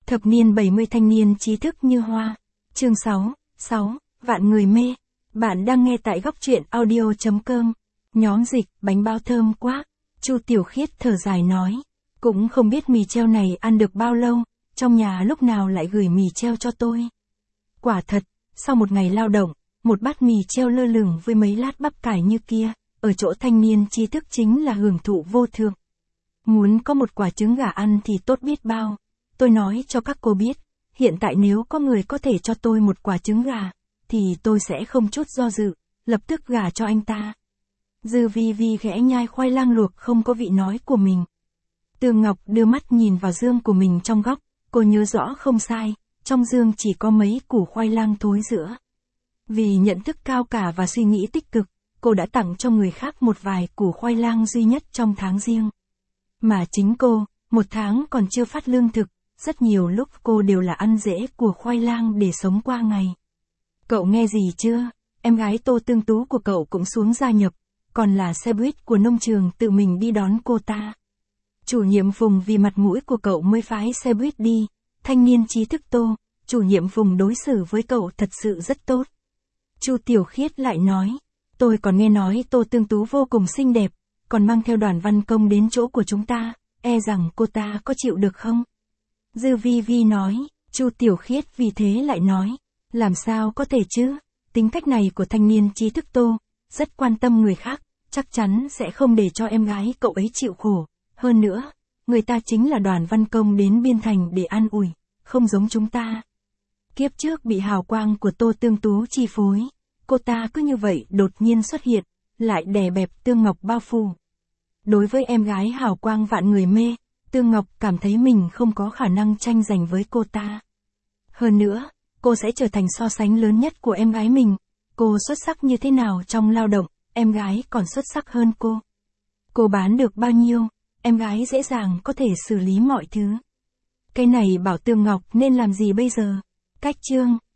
Thập niên 70 thanh niên trí thức như hoa. Chương 6, vạn người mê. Bạn đang nghe tại góc truyện audio.com. Nhóm dịch, bánh bao thơm quá. Chu Tiểu Khiết thở dài nói. Cũng không biết mì treo này ăn được bao lâu, trong nhà lúc nào lại gửi mì treo cho tôi. Quả thật, sau một ngày lao động, một bát mì treo lơ lửng với mấy lát bắp cải như kia, ở chỗ thanh niên trí thức chính là hưởng thụ vô thượng. Muốn có một quả trứng gà ăn thì tốt biết bao. Tôi nói cho các cô biết, hiện tại nếu có người có thể cho tôi một quả trứng gà, thì tôi sẽ không chút do dự, lập tức gả cho anh ta. Dư Vi Vi khẽ nhai khoai lang luộc không có vị nói của mình. Tương Ngọc đưa mắt nhìn vào dương của mình trong góc, cô nhớ rõ không sai, trong dương chỉ có mấy củ khoai lang thối rữa. Vì nhận thức cao cả và suy nghĩ tích cực, cô đã tặng cho người khác một vài củ khoai lang duy nhất trong tháng riêng. Mà chính cô, một tháng còn chưa phát lương thực, rất nhiều lúc cô đều là ăn rễ của khoai lang để sống qua ngày. Cậu nghe gì chưa? Em gái Tô Tương Tú của cậu cũng xuống gia nhập, còn là xe buýt của nông trường tự mình đi đón cô ta. Chủ nhiệm vùng vì mặt mũi của cậu mới phái xe buýt đi, thanh niên trí thức Tô, chủ nhiệm vùng đối xử với cậu thật sự rất tốt. Chu Tiểu Khiết lại nói, tôi còn nghe nói Tô Tương Tú vô cùng xinh đẹp, còn mang theo Đoàn Văn Công đến chỗ của chúng ta, e rằng cô ta có chịu được không? Dư Vi Vi nói, Chu Tiểu Khiết vì thế lại nói, làm sao có thể chứ, tính cách này của thanh niên trí thức Tô, rất quan tâm người khác, chắc chắn sẽ không để cho em gái cậu ấy chịu khổ, hơn nữa, người ta chính là Đoàn Văn Công đến Biên Thành để an ủi, không giống chúng ta. Kiếp trước bị hào quang của Tô Tương Tú chi phối, cô ta cứ như vậy đột nhiên xuất hiện, lại đè bẹp Tương Ngọc bao phủ. Đối với em gái hào quang vạn người mê, Tương Ngọc cảm thấy mình không có khả năng tranh giành với cô ta. Hơn nữa, cô sẽ trở thành so sánh lớn nhất của em gái mình. Cô xuất sắc như thế nào trong lao động, em gái còn xuất sắc hơn cô. Cô bán được bao nhiêu, em gái dễ dàng có thể xử lý mọi thứ. Cái này bảo Tương Ngọc nên làm gì bây giờ? Cách chương.